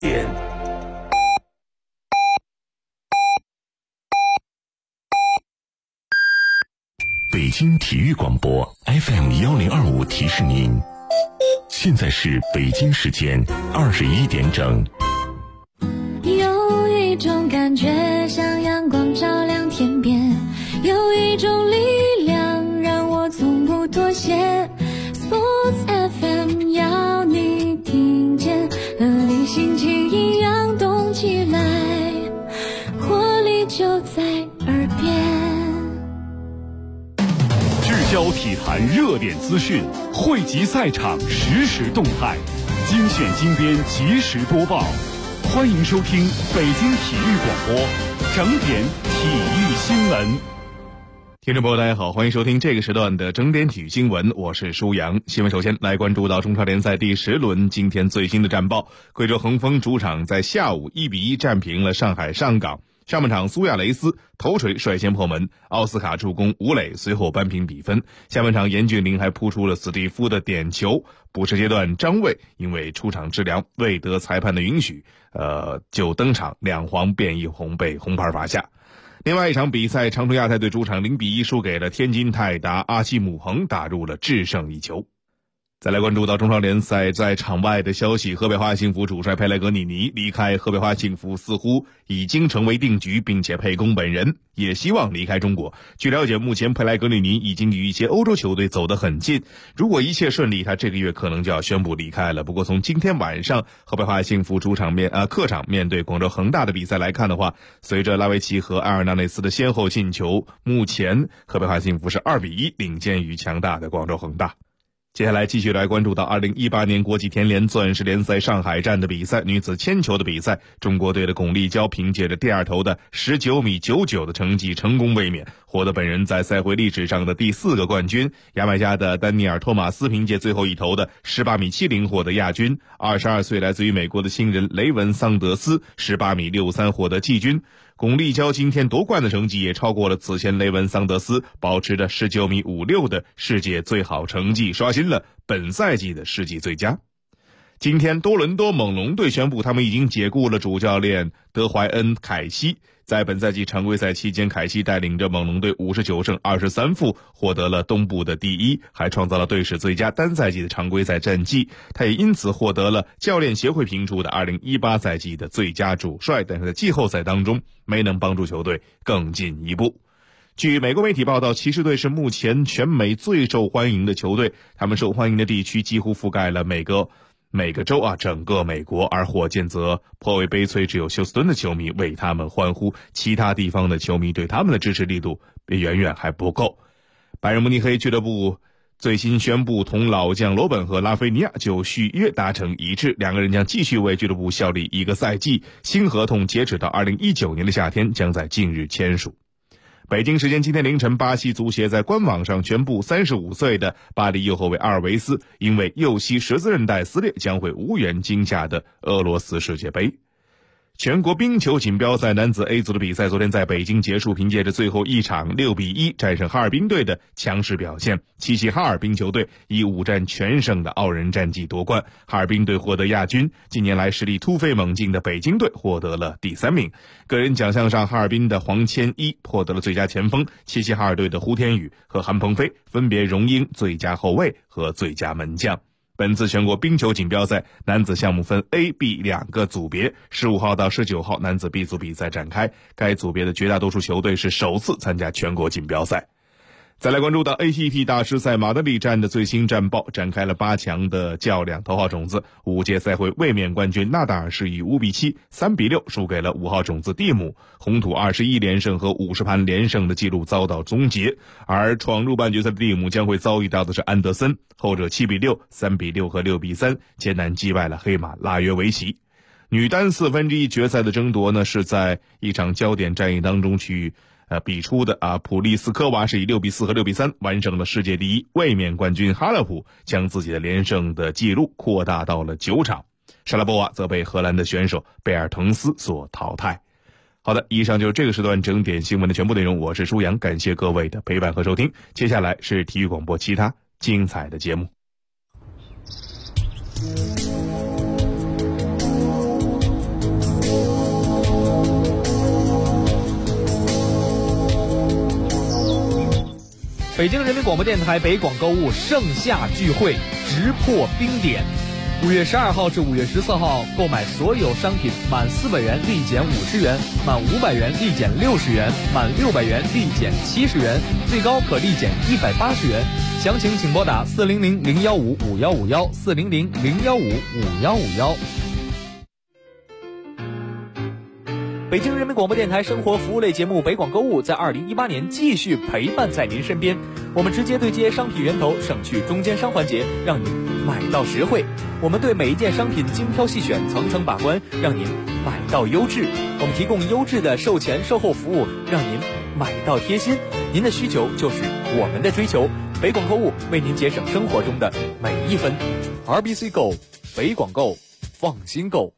点。北京体育广播 FM1025 提示您，现在是北京时间21点整。 有一种感觉像阳光照亮天边，有一种力量让我从不妥协。 Sports FM 要你听见，和你心情一样动起来，活力就在耳边。 聚焦体坛热点资讯，汇集赛场实时动态，精选精编及时播报。欢迎收听北京体育广播整点体育新闻。听众朋友大家好，欢迎收听这个时段的整点体育新闻，我是舒阳。新闻首先来关注到中超联赛第10轮今天最新的战报，贵州恒丰主场在下午1-1战平了上海上港。上半场苏亚雷斯头锤率先破门，奥斯卡助攻吴磊随后扳平比分。下半场严俊凌还扑出了史蒂夫的点球。补时阶段张卫因为出场质量未得裁判的允许，就登场2黄变1红被红牌罚下。另外一场比赛，长春亚泰队主场0-1输给了天津泰达，阿西姆恒打入了制胜1球。再来关注到中超联赛在场外的消息，河北华幸福主帅佩莱格里尼离开河北华幸福似乎已经成为定局，并且佩公本人也希望离开中国。据了解，目前佩莱格里尼已经与一些欧洲球队走得很近，如果一切顺利，他这个月可能就要宣布离开了。不过从今天晚上河北华幸福客场面对广州恒大的比赛来看的话，随着拉维奇和埃尔纳内斯的先后进球，目前河北华幸福是2-1领先于强大的广州恒大。接下来继续来关注到2018年国际田联钻石联赛上海站的比赛，女子铅球的比赛，中国队的巩立姣凭借着第2投的19.99米的成绩成功卫冕，获得本人在赛会历史上的第4个冠军。牙买加的丹尼尔·托马斯凭借最后一投的18.70米获得亚军。22岁来自于美国的新人雷文·桑德斯18.63米获得季军。巩立姣今天夺冠的成绩也超过了此前雷文·桑德斯保持着19.56米的世界最好成绩，刷新了本赛季的世纪最佳。今天多伦多猛龙队宣布他们已经解雇了主教练德怀恩·凯西。在本赛季常规赛期间，凯西带领着猛龙队59胜23负获得了东部的第1，还创造了队史最佳单赛季的常规赛战绩。他也因此获得了教练协会评出的2018赛季的最佳主帅，但是在季后赛当中没能帮助球队更进一步。据美国媒体报道，骑士队是目前全美最受欢迎的球队，他们受欢迎的地区几乎覆盖了每个州整个美国，而火箭则颇为悲催，只有休斯敦的球迷为他们欢呼，其他地方的球迷对他们的支持力度远远还不够。拜仁慕尼黑俱乐部最新宣布同老将罗本和拉菲尼亚就续约达成一致，两个人将继续为俱乐部效力1个赛季，新合同截止到2019年的夏天，将在近日签署。北京时间今天凌晨，巴西足协在官网上宣布，35岁的巴黎右后卫阿尔维斯因为右膝十字韧带撕裂，将会无缘今夏的俄罗斯世界杯。全国冰球锦标赛男子 A 组的比赛昨天在北京结束，凭借着最后一场6-1战胜哈尔滨队的强势表现，齐齐哈尔冰球队以5战全胜的傲人战绩夺冠，哈尔滨队获得亚军。近年来实力突飞猛进的北京队获得了第3名。个人奖项上，哈尔滨的黄千一获得了最佳前锋，齐齐哈尔队的胡天宇和韩鹏飞分别荣膺最佳后卫和最佳门将。本次全国冰球锦标赛男子项目分 A、B 2个组别，15号到19号男子 B 组比赛展开，该组别的绝大多数球队是首次参加全国锦标赛。再来关注到 ATP 大师赛马德里站的最新战报，展开了8强的较量，头号种子5届赛会卫冕冠军纳达尔是以5-7、3-6输给了5号种子蒂姆，红土21连胜和50盘连胜的记录遭到终结，而闯入半决赛的蒂姆将会遭遇到的是安德森，后者7-6、3-6和6-3艰难击败了黑马拉约维奇。女单1/4决赛的争夺呢，是在一场焦点战役当中去比出的普利斯科娃是以6-4和6-3完胜了世界第1卫冕冠军哈勒普，将自己的连胜的记录扩大到了9场。莎拉波娃则被荷兰的选手贝尔滕斯所淘汰。好的，以上就是这个时段整点新闻的全部内容，我是舒阳，感谢各位的陪伴和收听。接下来是体育广播其他精彩的节目。 北京人民广播电台北广购物盛夏聚会直破冰点，5月12号至5月14号，购买所有商品满400元立减50元，满500元立减60元，满600元立减70元，最高可立减180元。详情请拨打400-015-5151，400-015-5151。北京人民广播电台生活服务类节目《北广购物》在2018年继续陪伴在您身边。我们直接对接商品源头，省去中间商环节，让您买到实惠。我们对每一件商品精挑细选，层层把关，让您买到优质。我们提供优质的售前售后服务，让您买到贴心。您的需求就是我们的追求。北广购物为您节省生活中的每一分。RBC Go， 北广购，放心购。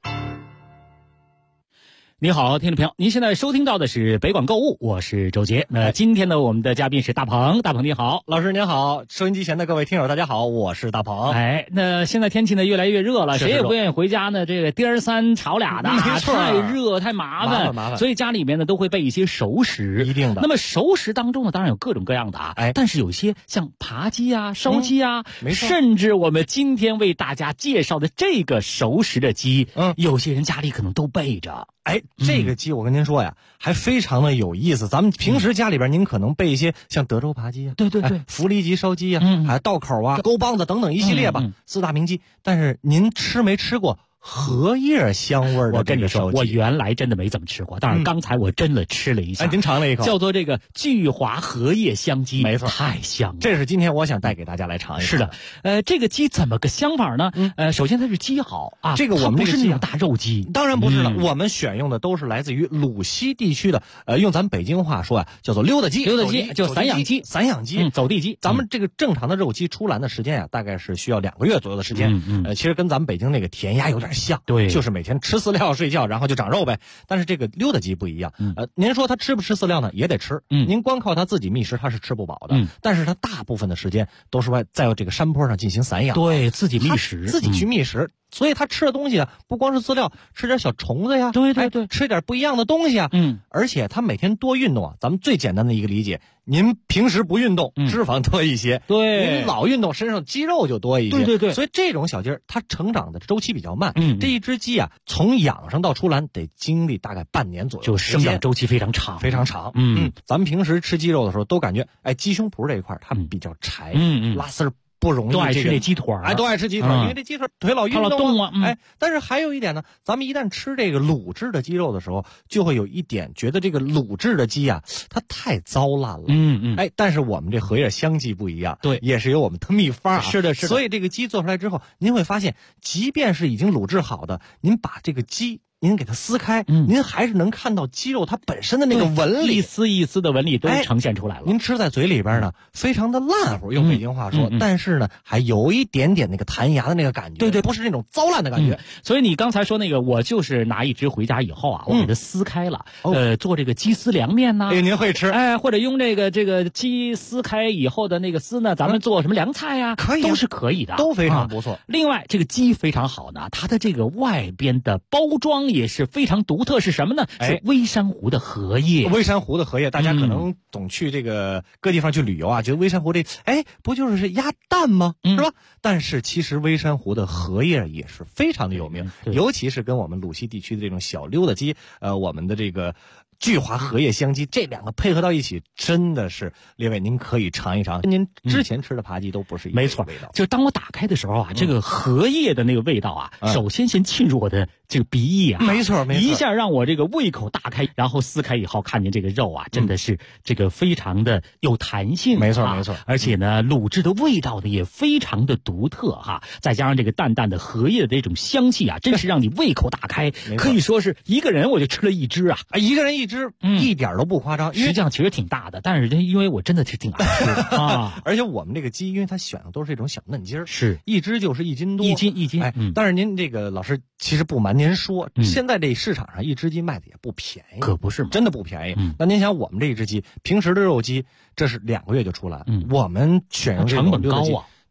你好，听众朋友，您现在收听到的是北广购物，我是周杰。那今天呢，我们的嘉宾是大鹏，大鹏你好。 老师您好，收音机前的各位听友大家好，我是大鹏。 哎，那现在天气呢越来越热了，谁也不愿意回家呢，这个颠儿三吵俩的， 没错， 太热太麻烦，所以家里面呢都会备一些熟食， 一定的。 那么熟食当中呢，当然有各种各样的但是有些像扒鸡啊、烧鸡啊，甚至我们今天为大家介绍的这个熟食的鸡，有些人家里可能都备着。 哎，这个鸡我跟您说呀，还非常的有意思。咱们平时家里边您可能备一些像德州扒鸡啊， 对， 福利鸡、烧鸡啊，还有道口啊、沟帮子等等一系列吧，4大名鸡。但是您吃没吃过荷叶香味的？ 我跟你说，我原来真的没怎么吃过，但是刚才我真的吃了一下。 您尝了一口， 叫做这个聚华荷叶香鸡， 没错， 太香了。 这是今天我想带给大家来尝一尝。 是的，这个鸡怎么个香法呢？首先它是鸡好啊， 这个我们不是那种大肉鸡， 当然不是了。我们选用的都是来自于鲁西地区的，用咱北京话说叫做溜达鸡， 就散养鸡，走地鸡。 咱们这个正常的肉鸡出栏的时间呀，大概是需要2个月左右的时间。其实跟咱们北京那个填鸭有点像， 对， 就是每天吃饲料睡觉，然后就长肉呗。但是这个溜达鸡不一样，您说它吃不吃饲料呢？也得吃。您光靠它自己觅食，它是吃不饱的。但是它大部分的时间都是在这个山坡上进行散养， 对，自己觅食， 自己去觅食。所以他吃的东西啊，不光是饲料，吃点小虫子呀， 对， 吃点不一样的东西啊，而且他每天多运动啊。咱们最简单的一个理解，您平时不运动，脂肪多一些； 对， 您老运动，身上肌肉就多一些。 对。 所以这种小鸡儿，它成长的周期比较慢。这一只鸡啊，从养上到出栏得经历大概半年左右， 就生长周期非常长， 非常长。咱们平时吃鸡肉的时候，都感觉鸡胸脯这一块它比较柴，拉丝儿不容易， 都爱吃那鸡腿都爱吃鸡腿，因为这鸡腿腿老运动啊。 但是还有一点呢，咱们一旦吃这个卤制的鸡肉的时候，就会有一点觉得这个卤制的鸡啊，它太糟烂了。但是我们这荷叶香鸡不一样， 对， 也是有我们的秘方。 是的。 所以这个鸡做出来之后，您会发现，即便是已经卤制好的，您把这个鸡您给它撕开，您还是能看到鸡肉它本身的那个纹理， 一丝一丝的纹理都呈现出来了。 您吃在嘴里边呢，非常的烂乎，用北京话说，但是呢，还有一点点那个弹牙的那个感觉， 对， 不是那种糟烂的感觉。 所以你刚才说那个，我就是拿一只回家以后啊，我给它撕开了，做这个鸡丝凉面呐， 您会吃， 或者用这个鸡撕开以后的那个丝呢，咱们做什么凉菜呀， 可以， 都是可以的， 都非常不错。 另外，这个鸡非常好呢，它的这个外边的包装也是非常独特，是什么呢？是微山湖的荷叶。 微山湖的荷叶，大家可能总去这个各地方去旅游啊，觉得微山湖这不就是鸭蛋吗？是吧？但是其实微山湖的荷叶也是非常的有名，尤其是跟我们鲁西地区的这种小溜达鸡，我们的这个聚华荷叶香鸡，这两个配合到一起，真的是列位您可以尝一尝，跟您之前吃的扒鸡都不是一个味道。 没错，就当我打开的时候啊，这个荷叶的那个味道啊，首先进入我的这个鼻翼啊， 没错， 一下让我这个胃口大开，然后撕开以后看见这个肉啊，真的是这个非常的有弹性， 没错， 而且呢，卤制的味道呢也非常的独特哈，再加上这个淡淡的荷叶的这种香气啊，真是让你胃口大开，可以说是一个人我就吃了一只啊， 一个人一只，一点都不夸张， 实际上其实挺大的，但是因为我真的是挺爱吃的啊， 而且我们这个鸡，因为它选的都是这种小嫩鸡儿， 是一只就是1斤多， 一斤， 但是您这个老师其实不瞒您说，现在这市场上一只鸡卖的也不便宜， 可不是吗？ 真的不便宜。那您想，我们这一只鸡，平时的肉鸡，这是2个月就出来，我们选用这种成本高啊。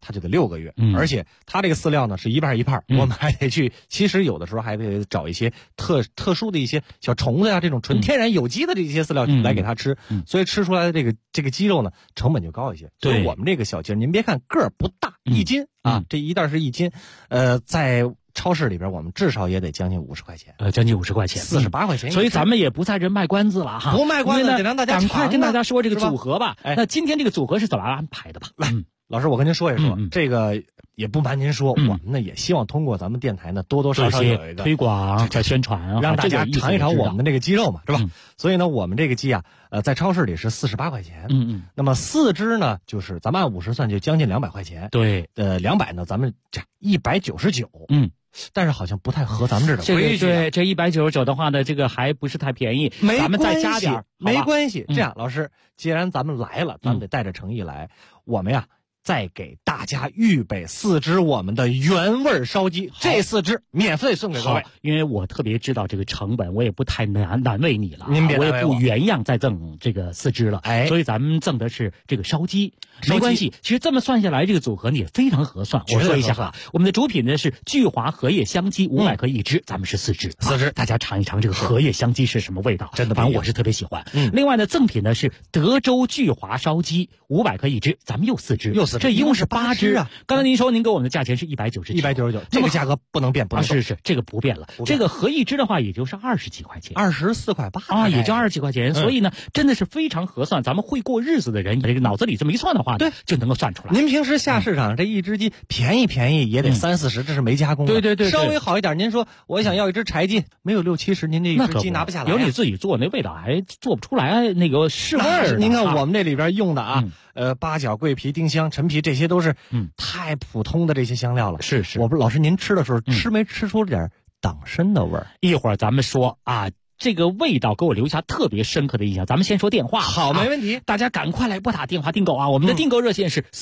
它就得6个月，而且它这个饲料呢是一半一半，我们还得去，其实有的时候还得找一些特殊的一些小虫子呀，这种纯天然有机的这些饲料来给它吃，所以吃出来的这个鸡肉呢成本就高一些。所以我们这个小鸡，您别看个儿不大，1斤啊，这一袋是1斤，在超市里边我们至少也得将近50块钱， 将近50块钱 ，48块钱。 所以咱们也不在这卖关子了哈， 不卖关子，得让大家赶快跟大家说这个组合吧。 哎， 那今天这个组合是怎么安排的吧？ 来，老师，我跟您说一说，这个也不瞒您说，我们呢也希望通过咱们电台呢多多少少有一个推广、宣传， 让大家尝一尝我们的这个鸡肉嘛，是吧？所以呢，我们这个鸡啊，在超市里是48块钱，那么4只呢，就是咱们按50算就将近200块钱， 对 ，200呢，咱们这199，但是好像不太合咱们这种规矩。 对，这199的话呢，这个还不是太便宜，咱们再加点， 没关系。这样，老师，既然咱们来了，咱们得带着诚意来，我们呀。再给大家预备4只我们的原味烧鸡，这4只免费送给各位。 因为我特别知道这个成本，我也不太难为你了， 您别我也不原样再赠这个4只了，所以咱们赠的是这个烧鸡，没关系。其实这么算下来，这个组合呢也非常合算。我说一下啊，我们的主品呢是聚华荷叶香鸡500克1只，咱们是4只，大家尝一尝这个荷叶香鸡是什么味道， 真的， 反正我是特别喜欢。另外呢，赠品呢是德州聚华烧鸡500克1只，咱们又4只，这一共是8只啊！刚才您说您给我们的价钱是199， 这个价格不能变，不能动。 是这个不变了。这个合1只的话，也就是20几块钱 ，24块8 啊，也就20几块钱。所以呢，真的是非常合算。咱们会过日子的人，这个脑子里这么一算的话，对，就能够算出来。 您平时下市场这一只鸡便宜也得30、40，这是没加工的。 对， 稍微好一点，您说我想要一只柴鸡，没有60、70，您这一只鸡拿不下来。 有你自己做，那味道还做不出来那个是味儿。 您看我们这里边用的啊。八角、桂皮、丁香、陈皮，这些都是太普通的这些香料了。 是， 我不，老师您吃的时候吃没吃出点党参的味儿？ 一会儿咱们说啊。这个味道给我留下特别深刻的印象。咱们先说电话， 好，没问题。 大家赶快来拨打电话订购啊！我们的订购热线是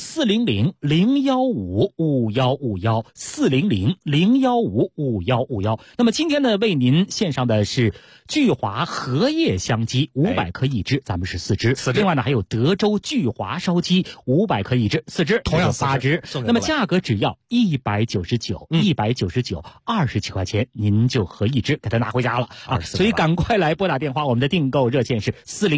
400-015-5151，400-015-5151。那么今天呢，为您献上的是聚华荷叶香鸡500克1只，咱们是4只。另外呢，还有德州聚华烧鸡500克1只，4只， 同样 8只。那么价格只要199，199，20几块钱，您就合1只给它拿回家了啊！所以赶快来拨打电话，我们的订购热线是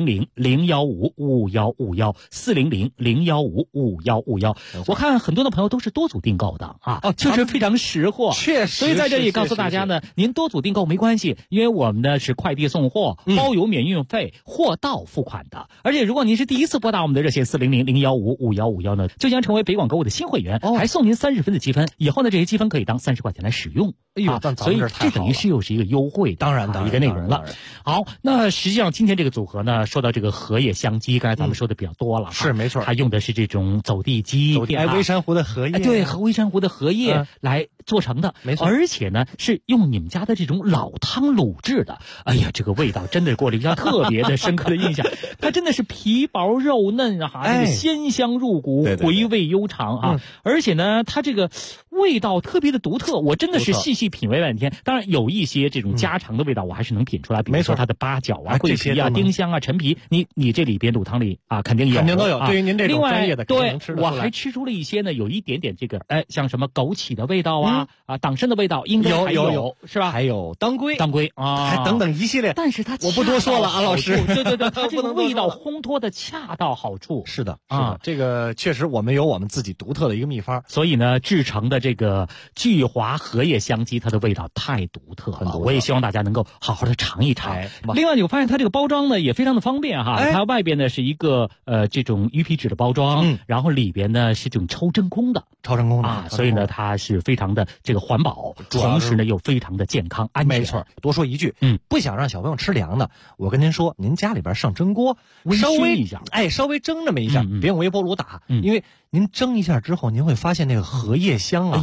400-015-5151，400-015-5151。我看很多的朋友都是多组订购的啊，就是非常识货， 确实。 所以在这里告诉大家呢，您多组订购没关系，因为我们呢是快递送货，包邮免运费，货到付款的。而且如果您是第一次拨打我们的热线400-015-5151呢，就将成为北广购物的新会员，还送您30分的积分，以后呢这些积分可以当30块钱来使用。 哎呦， 所以这等于是又是一个优惠， 当然一个内容了。好，那实际上今天这个组合呢，说到这个荷叶香鸡，刚才咱们说的比较多了， 是没错， 它用的是这种走地鸡， 微山湖的荷叶， 对，和微山湖的荷叶来做成的， 没错， 而且呢是用你们家的这种老汤卤制的。哎呀，这个味道真的给我留下特别的深刻的印象。它真的是皮薄肉嫩啊，这个鲜香入骨，回味悠长啊。而且呢，它这个味道特别的独特，我真的是细细品味半天。当然有一些这种家常的味道，我还是能品出来，比如说它的八角啊、桂皮啊、丁香啊、陈皮，你这里边卤汤里啊肯定有， 肯定都有。对于您这种专业的， 对，我还吃出了一些呢，有一点点这个像什么枸杞的味道啊，党参的味道，应该还有是吧？ 还有当归啊， 还等等一系列。 但是它我不多说了啊，老师。 对，它这个味道烘托的恰到好处。 是的啊，这个确实我们有我们自己独特的一个秘方， 所以呢，制成的这个聚华荷叶香鸡，它的味道太独特了。我也希望大家能够好好的尝一尝。另外，我发现它这个包装呢也非常的方便哈，它外边呢是一个这种鱼皮纸的包装，然后里边呢是这种超真空的啊，所以呢它是非常的这个环保，同时呢又非常的健康安全。 没错，多说一句，不想让小朋友吃凉的，我跟您说，您家里边上蒸锅，稍微蒸这么一下，别用微波炉打，因为您蒸一下之后，您会发现那个荷叶香啊， 哎呦，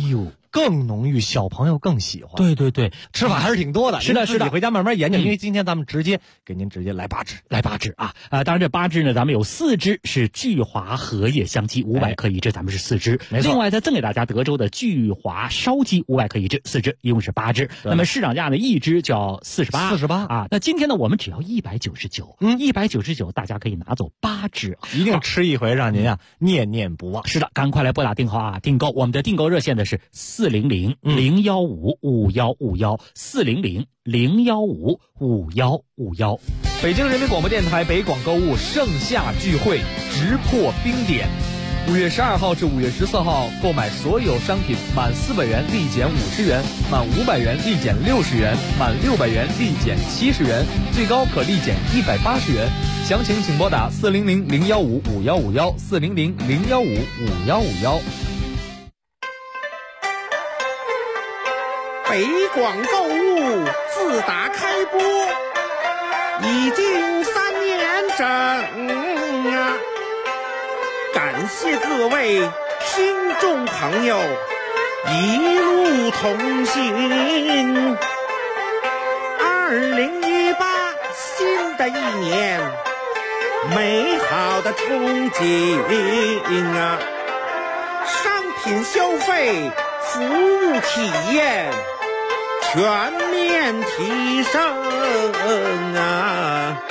更浓郁，小朋友更喜欢。 对对对， 吃法还是挺多的。 是的，是的， 自己回家慢慢研究。因为今天咱们给您直接来8支啊！当然这8支呢，咱们有4支是聚华荷叶香鸡500克一支，咱们是4支。 没错。 另外再赠给大家德州的聚华烧鸡500克一支，4支，一共是8支。那么市场价呢，一支就要48啊。那今天呢，我们只要199，199大家可以拿走8支， 一定吃一回，让您念念不忘。 是的，赶快来拨打电话订购，我们的订购热线呢是400-015-5151，400-015-5151。 北京人民广播电台北广购物盛夏聚会直破冰点，5月12号至5月14号，购买所有商品满400元立减50元，满500元立减60元，满600元立减70元，最高可立减180元。详情请拨打400-015-5151，400-015-5151。 北广购物自打开播已经3年整啊，感谢各位听众朋友一路同行。2018新的一年，美好的憧憬啊，商品消费，服务体验全面提升啊！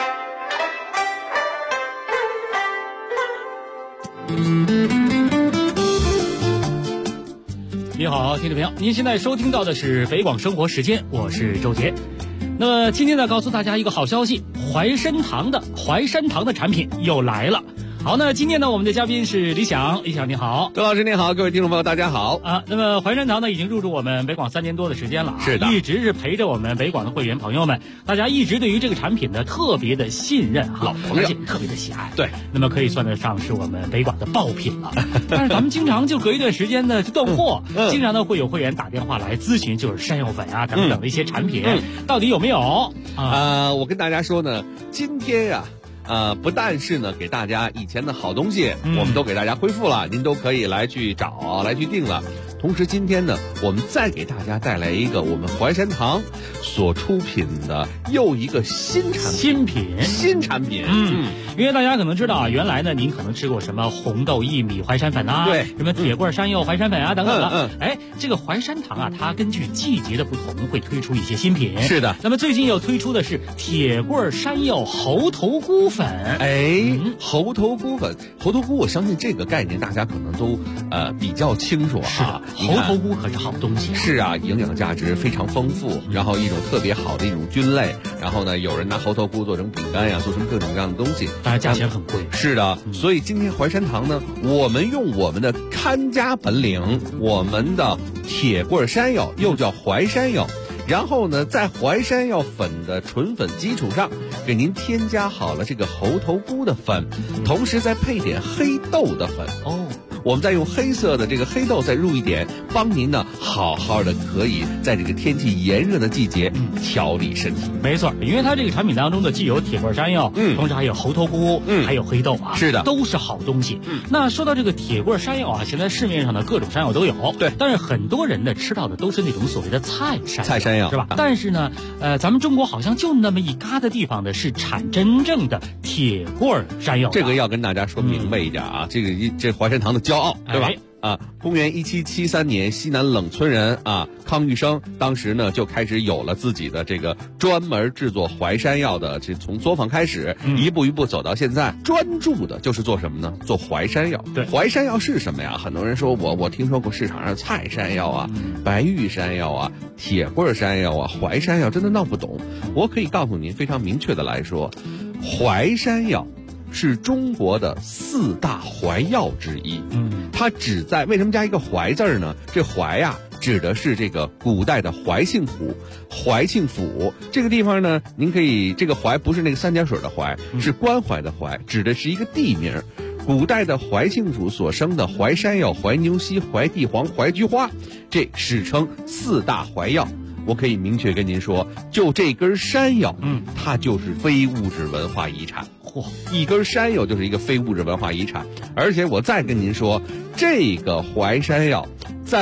你好，听众朋友，您现在收听到的是北广生活时间，我是周杰。那么今天呢，告诉大家一个好消息，淮山堂的产品又来了。好，那今天呢，我们的嘉宾是李想，李想你好。 周老师你好，各位听众朋友大家好啊。那么淮山堂呢，已经入驻我们北广3年多的时间了， 是的， 一直是陪着我们北广的会员朋友们，大家一直对于这个产品呢特别的信任老朋友， 而且特别的喜爱。 对， 那么可以算得上是我们北广的爆品了。但是咱们经常就隔一段时间呢就断货，经常呢会有会员打电话来咨询，就是山药粉啊等等的一些产品，到底有没有我跟大家说呢，今天呀。不但是呢，给大家以前的好东西，我们都给大家恢复了，您都可以来去找，来去订了。同时今天呢，我们再给大家带来一个我们淮山堂所出品的又一个新产品。 因为大家可能知道啊，原来呢您可能吃过什么红豆薏米淮山粉啊， 对， 什么铁棍山药淮山粉啊等等的。这个淮山堂啊，它根据季节的不同会推出一些新品。 是的， 那么最近又推出的是铁棍山药猴头菇粉。 猴头菇粉，猴头菇，我相信这个概念大家可能都比较清楚啊。 猴头菇可是好东西是啊，营养价值非常丰富，然后一种特别好的一种菌类，然后呢，有人拿猴头菇做成饼干呀，做成各种各样的东西， 当然价钱很贵。 是的，所以今天淮山堂呢，我们用我们的看家本领，我们的铁棍山药又叫淮山药，然后呢，在淮山药粉的纯粉基础上，给您添加好了这个猴头菇的粉，同时再配点黑豆的粉。我们再用黑色的这个黑豆再入一点，帮您呢好好的可以在这个天气炎热的季节调理身体。 没错，因为它这个产品当中的既有铁棍山药，同时还有猴头菇，还有黑豆啊， 是的， 都是好东西。那说到这个铁棍山药啊，现在市面上的各种山药都有， 对， 但是很多人呢吃到的都是那种所谓的菜山药，是吧？但是呢，咱们中国好像就那么一嘎的地方呢是产真正的铁棍山药。 这个要跟大家说明白一点啊，这淮山堂的骄傲，对吧？公元1773年，西南冷村人康玉生当时呢就开始有了自己的这个专门制作淮山药的，从作坊开始，一步一步走到现在，专注的就是做什么呢？做淮山药。 对， 淮山药是什么呀？很多人说我听说过市场上菜山药啊、白玉山药啊、铁棍山药啊、淮山药，真的闹不懂。我可以告诉您，非常明确的来说，淮山药是中国的4大淮药之一。它只在，为什么加一个淮字呢？这淮呀，指的是这个古代的淮庆府。淮庆府这个地方呢，您可以，这个淮不是那个三点水的淮，是关怀的淮，指的是一个地名。古代的淮庆府所生的淮山药、淮牛膝、淮地黄、淮菊花，这史称4大淮药。我可以明确跟您说，就这根山药，它就是非物质文化遗产。一根山药就是一个非物质文化遗产。而且我再跟您说，这个淮山药在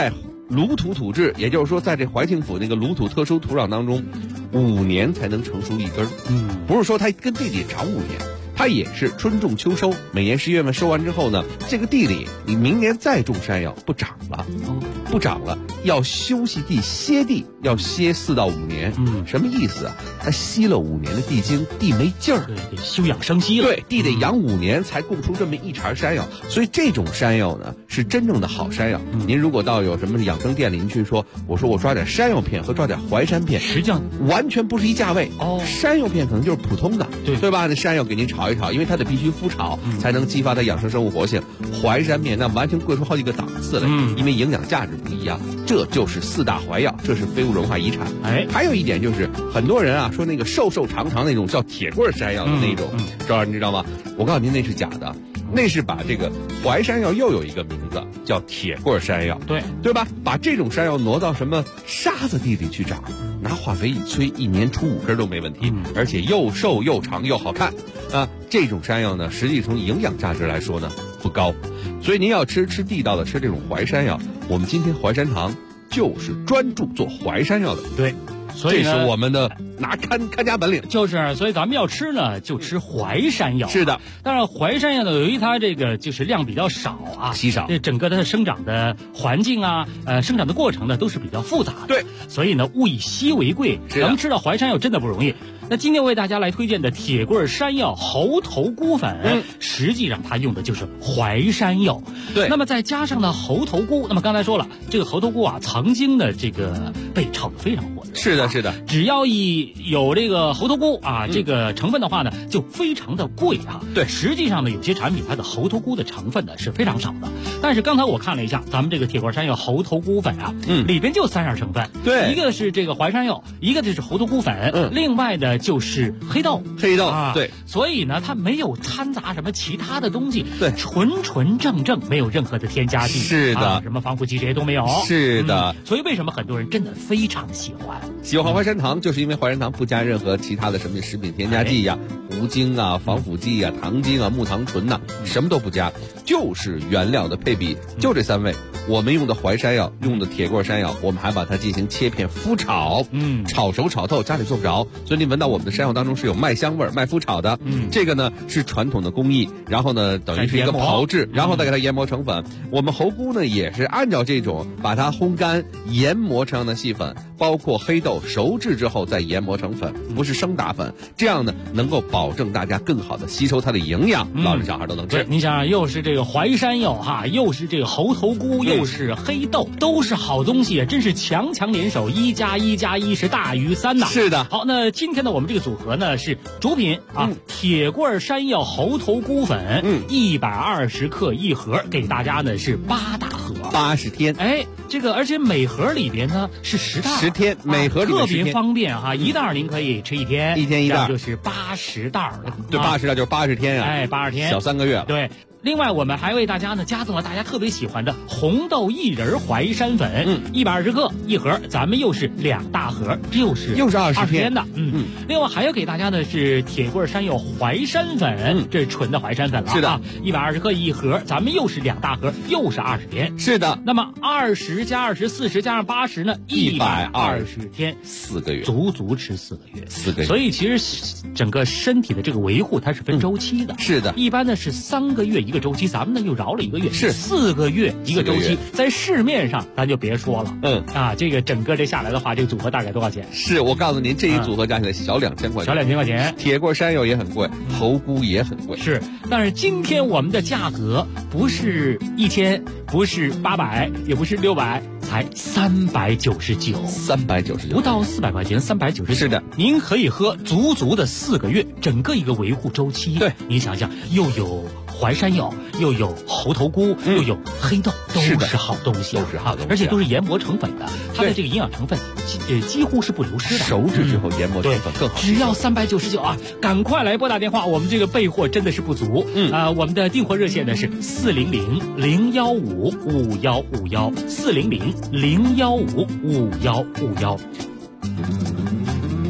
鲁土土质，也就是说，在这怀庆府那个鲁土特殊土壤当中，5年才能成熟一根。不是说它跟地里长5年，它也是春种秋收，每年11月份收完之后呢，这个地里你明年再种山药不长了，不长了，要休息地歇地，要歇4到5年。什么意思啊？它吸了5年的地精，地没劲儿， 对，得休养生息了。 对，地得养5年才供出这么一茬山药，所以这种山药呢是真正的好山药。您如果到有什么养生店里，您去说，我说我抓点山药片和抓点淮山片， 实际上完全不是一价位。山药片可能就是普通的，对吧？那山药给您炒一炒，因为它得必须麸炒才能激发它养生生物活性。淮山片那完全贵出好几个档次来，因为营养价值不一样。这就是4大淮药，这是非物质文化遗产。还有一点就是很多人啊说那个瘦瘦长长那种叫铁棍山药的那种，你知道吗？我告诉您那是假的，那是把这个淮山药又有一个名字叫铁棍山药，对吧？把这种山药挪到什么沙子地里去长，拿化肥一催，1年出5根都没问题，而且又瘦又长又好看啊！这种山药呢，实际从营养价值来说呢不高，所以您要吃地道的，吃这种淮山药。我们今天淮山堂就是专注做淮山药的， 对。所以这是我们的看家本领， 所以咱们要吃呢，就吃淮山药。 是的， 当然淮山药呢，由于它这个就是量比较少啊， 稀少， 这整个它的生长的环境啊，生长的过程呢，都是比较复杂的。 对， 所以呢，物以稀为贵，能吃到淮山药真的不容易。那今天为大家来推荐的铁棍山药猴头菇粉，实际上它用的就是淮山药。 对， 那么再加上呢猴头菇，那么刚才说了，这个猴头菇啊，曾经的这个被炒得非常火热。 是的，是的， 只要有这个猴头菇啊，这个成分的话呢，就非常的贵啊。 对， 实际上呢，有些产品它的猴头菇的成分呢是非常少的。但是刚才我看了一下，咱们这个铁棍山药猴头菇粉啊，里边就3样成分。 对， 一个是这个淮山药，一个就是猴头菇粉，另外的就是黑豆啊。 对， 所以呢，它没有掺杂什么其他的东西， 对， 纯正，没有任何的添加剂。 是的， 什么防腐剂这些都没有。 是的， 所以为什么很多人真的非常喜欢淮山堂，就是因为淮山堂不加任何其他的什么食品添加剂呀、糊精啊、防腐剂啊、糖精啊、木糖醇呐，什么都不加，就是原料的配比，就这3味。我们用的淮山药，用的铁棍山药，我们还把它进行切片麸炒，炒熟炒透，家里做不着，所以您闻到我们的山药当中是有麦香味、麦麸炒的。这个呢是传统的工艺，然后呢等于是一个炮制，然后再给它研磨成粉。我们猴菇呢也是按照这种把它烘干、研磨成的细粉，包括黑豆熟制之后再研磨成粉，不是生打粉，这样呢能够保证大家更好的吸收它的营养，老人小孩都能吃。 你想又是这个淮山药哈，又是这个猴头菇，又是黑豆，都是好东西，真是强联手，1+1+1是大于3呐。 是的。好， 那今天呢我们这个组合呢是主品啊，铁棍山药猴头菇粉，120克一盒，给大家呢是8大盒 ，80天。 这个而且每盒里边呢是10袋 ，10天，每盒里面特别方便哈，1袋您可以吃1天 ，1天1袋， 就是80袋了。 对，80袋就是80天啊 ，80天， 小3个月了。 对。另外，我们还为大家呢加赠了大家特别喜欢的红豆薏仁淮山粉，120克一盒，咱们又是2大盒，又是20天的。另外还有给大家的是铁棍山药淮山粉，这是纯的淮山粉了。 是的 ，120克一盒，咱们又是2大盒，又是20天。 是的。 那么20加20 40加上80呢，120天 ，4个月， 足吃4个月 ，4个月。 所以其实整个身体的这个维护它是分周期的。 是的， 一般呢是3个月一个周期，咱们呢又饶了1个月， 是 4个月一个周期，在市面上咱就别说了。这个整个这下来的话，这个组合大概多少钱？ 是我告诉您，这一组合加起来小2000块钱， 小2000块钱。 铁棍山药也很贵，猴菇也很贵。 是，但是今天我们的价格不是1000，不是800，也不是600，才399，不到400块钱，399。 是的， 您可以喝足的4个月，整个一个维护周期。 对， 您想想，又有淮山药，又有猴头菇，又有黑豆，都是好东西， 都是好东西， 而且都是研磨成粉的，它的这个营养成分几乎是不流失的。 熟制之后研磨成粉更好， 只要399啊！赶快来拨打电话，我们这个备货真的是不足。我们的订货热线呢是400-015-5151，400-015-5151。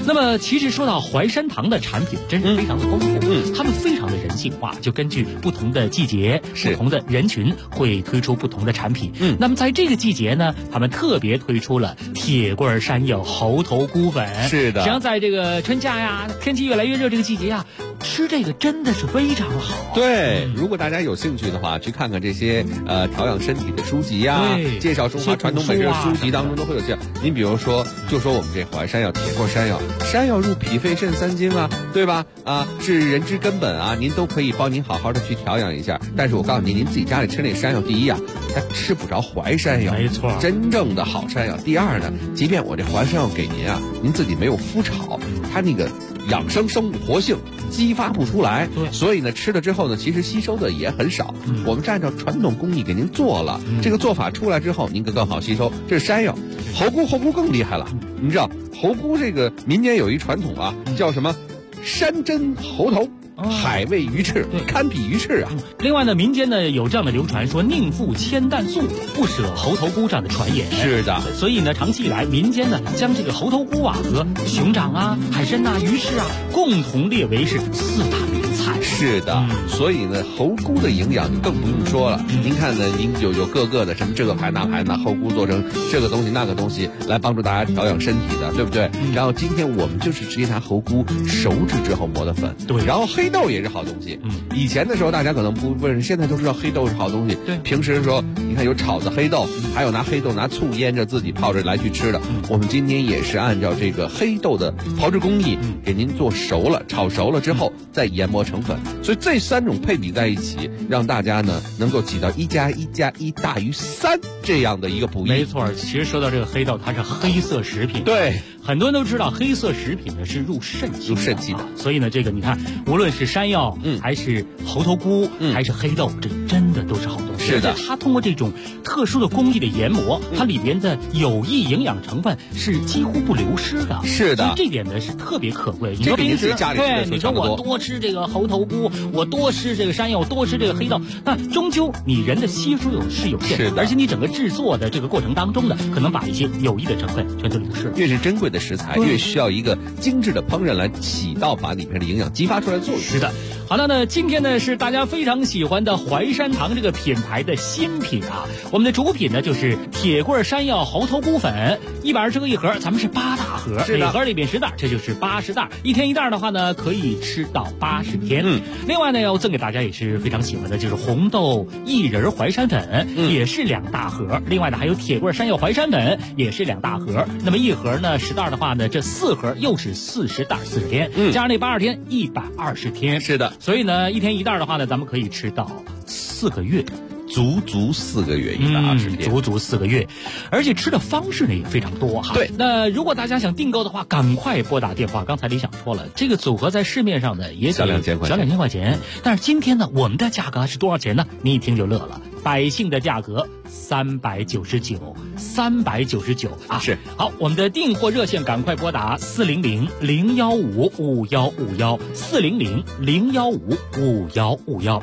那么其实说到淮山堂的产品，真是非常的丰富，他们非常的人性化，就根据不同的季节、不同的人群会推出不同的产品。那么在这个季节呢，他们特别推出了铁棍山药猴头菇粉。 是的， 实际上在这个春夏呀，天气越来越热这个季节呀，吃这个真的是非常好。 对，如果大家有兴趣的话，去看看这些调养身体的书籍呀，介绍中华传统美食的书籍当中都会有这样。您比如说，就说我们这淮山药、铁棍山药，山药入脾肺肾三经啊，对吧？啊，是人之根本啊，您都可以帮您好好的去调养一下。但是我告诉您，您自己家里吃那山药，第一啊，它吃不着淮山药， 没错， 真正的好山药。第二呢，即便我这淮山药给您啊，您自己没有麸炒，它那个养生生物活性激发不出来，所以呢，吃了之后呢，其实吸收的也很少。我们是按照传统工艺给您做了，这个做法出来之后，您更好吸收。这是山药，猴菇更厉害了。你知道猴菇这个民间有一传统啊，叫什么山珍猴头。海味鱼翅，堪比鱼翅啊！ 另外呢，民间呢有这样的流传说，宁负千担粟，不舍猴头菇这样的传言。 是的， 所以呢，长期以来，民间呢将这个猴头菇啊和熊掌啊、海参呐、鱼翅啊共同列为是4大名菜。 是的，所以呢，猴菇的营养就更不用说了。您看呢，您有各个的什么这个牌那牌，拿猴菇做成这个东西那个东西，来帮助大家调养身体的，对不对？然后今天我们就是直接拿猴菇熟制之后磨的粉， 对， 然后黑豆也是好东西。以前的时候大家可能不认识，现在都知道黑豆是好东西。 对， 平时的时候你看有炒的黑豆，还有拿黑豆拿醋腌着自己泡着来去吃的。我们今天也是按照这个黑豆的炮制工艺给您做熟了，炒熟了之后再研磨成粉。所以这3种配比在一起，让大家呢能够起到1+1+1大于3这样的一个补益。 没错，其实说到这个黑豆，它是黑色食品。 对， 很多人都知道黑色食品呢是入肾气的，所以呢，这个你看，无论是山药，还是猴头菇，还是黑豆，这真的都是好东西。 是的， 它通过这种特殊的工艺的研磨，它里边的有益营养成分是几乎不流失的。 是的， 这点呢是特别可贵。 你说平时家里对，你说我多吃这个猴头菇，我多吃这个山药，我多吃这个黑豆，那终究你人的吸收是有限的，而且你整个制作的这个过程当中呢，可能把一些有益的成分全都流失了。 越是珍贵的食材，越需要一个精致的烹饪来起到把里面的营养激发出来的作用。 是的。好的呢，今天呢是大家非常喜欢的淮山堂这个品牌的新品啊。我们的主品呢就是铁棍山药猴头菇粉，120个一盒，咱们是8大盒，每盒里边10袋，这就是80袋。1天1袋的话呢，可以吃到80天。另外呢，要赠给大家也是非常喜欢的，就是红豆薏仁淮山粉，也是2大盒。另外呢，还有铁棍山药淮山粉，也是2大盒。那么一盒呢10袋的话呢，这4盒又是40袋40天，加上那80天120天。 是的。 所以呢，1天1袋的话呢，咱们可以吃到4个月， 足4个月120天， 足4个月，而且吃的方式呢也非常多哈。 对， 那如果大家想订购的话，赶快拨打电话。刚才李想说了，这个组合在市面上呢也小2000块钱， 但是今天呢，我们的价格是多少钱呢？你一听就乐了，百姓的价格399啊！ 是好，我们的订货热线赶快拨打400-015-5151，400-015-5151。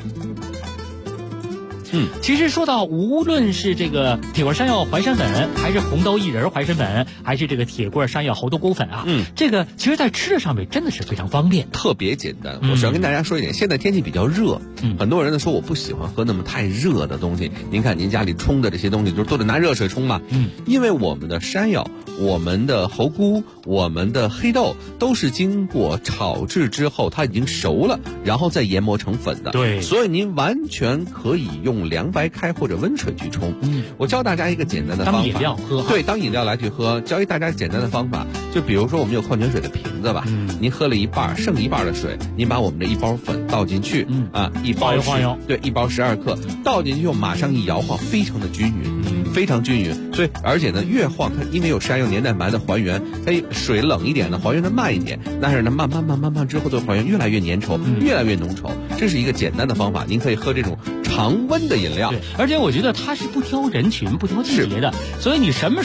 其实说到无论是这个铁棍山药淮山粉，还是红豆薏仁淮山粉，还是这个铁棍山药猴头菇粉啊，这个其实在吃的上面真的是非常方便， 特别简单。我想跟大家说一点，现在天气比较热，很多人呢说我不喜欢喝那么太热的东西。您看您家里冲的这些东西都得拿热水冲嘛，因为我们的山药、我们的猴菇、我们的黑豆都是经过炒制之后，它已经熟了，然后再研磨成粉的。 对， 所以您完全可以用凉白开或者温水去冲。我教大家一个简单的方法， 当饮料喝。 对，当饮料来去喝。教大家简单的方法，就比如说我们有矿泉水的瓶子吧，您喝了一半，剩一半的水，您把我们这1包粉倒进去，一包对，1包12克，倒进去后马上一摇晃，非常的均匀，非常均匀。所以而且呢，越晃它因为有山药黏蛋白的还原，它水冷一点呢，还原的慢一点，但是呢，慢慢之后的还原越来越粘稠，越来越浓稠。这是一个简单的方法，您可以喝这种常温的饮料。 对，而且我觉得它是不挑人群、不挑季节的，所以你什么